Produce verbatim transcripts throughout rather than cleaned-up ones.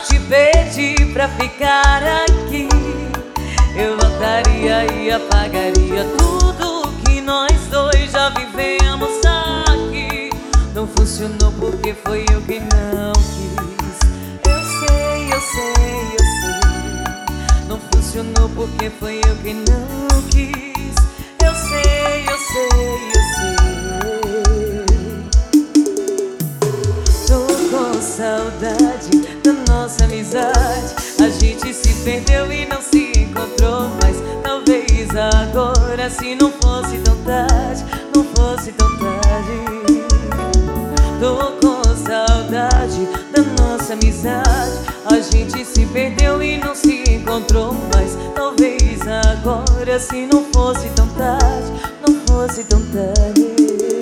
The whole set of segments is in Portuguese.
te pedir pra ficar aqui, eu voltaria e apagaria tudo que nós dois já vivemos aqui. Não funcionou porque foi eu que não quis. Eu sei, eu sei, eu sei. Não funcionou porque foi eu que não quis. Eu sei, eu sei, eu sei. Tô com saudade da nossa amizade. A gente se perdeu e não se encontrou mais. Talvez agora, se não fosse tão tarde, não fosse tão tarde. Tô com saudade da nossa amizade. A gente se perdeu e não se encontrou mais. Talvez agora, se não fosse tão tarde, não fosse tão tarde.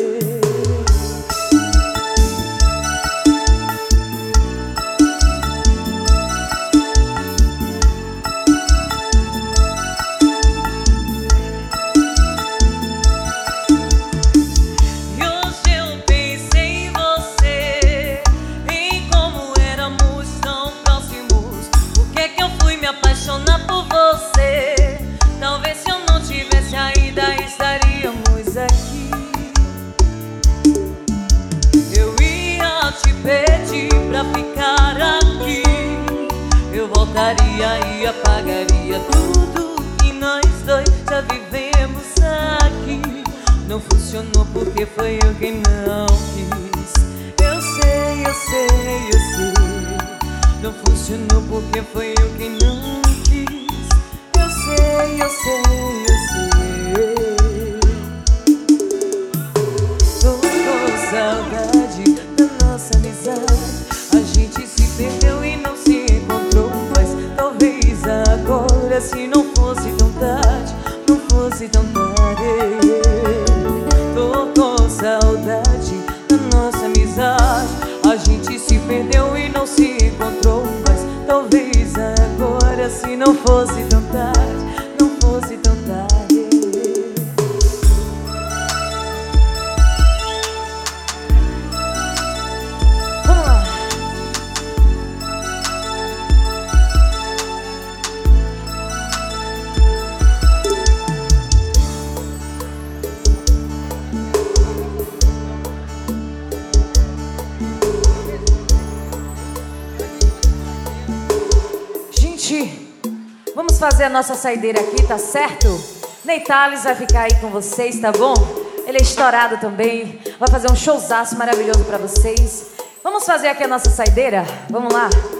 Apaixonar por você. Talvez se eu não tivesse ainda estaríamos aqui. Eu ia te pedir pra ficar aqui, eu voltaria e apagaria tudo que nós dois já vivemos aqui. Não funcionou porque foi eu quem não quis. Eu sei, eu sei, eu sei. Não funcionou porque foi eu quem não quis. Eu sei, eu sei, eu sei. Tô com saudade da nossa amizade. A gente se perdeu e não se encontrou mais. Talvez agora, se não fosse tão tarde, não fosse tão tarde. Tô com saudade da nossa amizade. A gente se perdeu e não se encontrou mais. Talvez agora, se não fosse tão tarde, não fosse tão tarde. Vamos lá. Vamos fazer a nossa saideira aqui, tá certo? Ney Thales vai ficar aí com vocês, tá bom? Ele é estourado também, vai fazer um showzaço maravilhoso pra vocês. Vamos fazer aqui a nossa saideira? Vamos lá?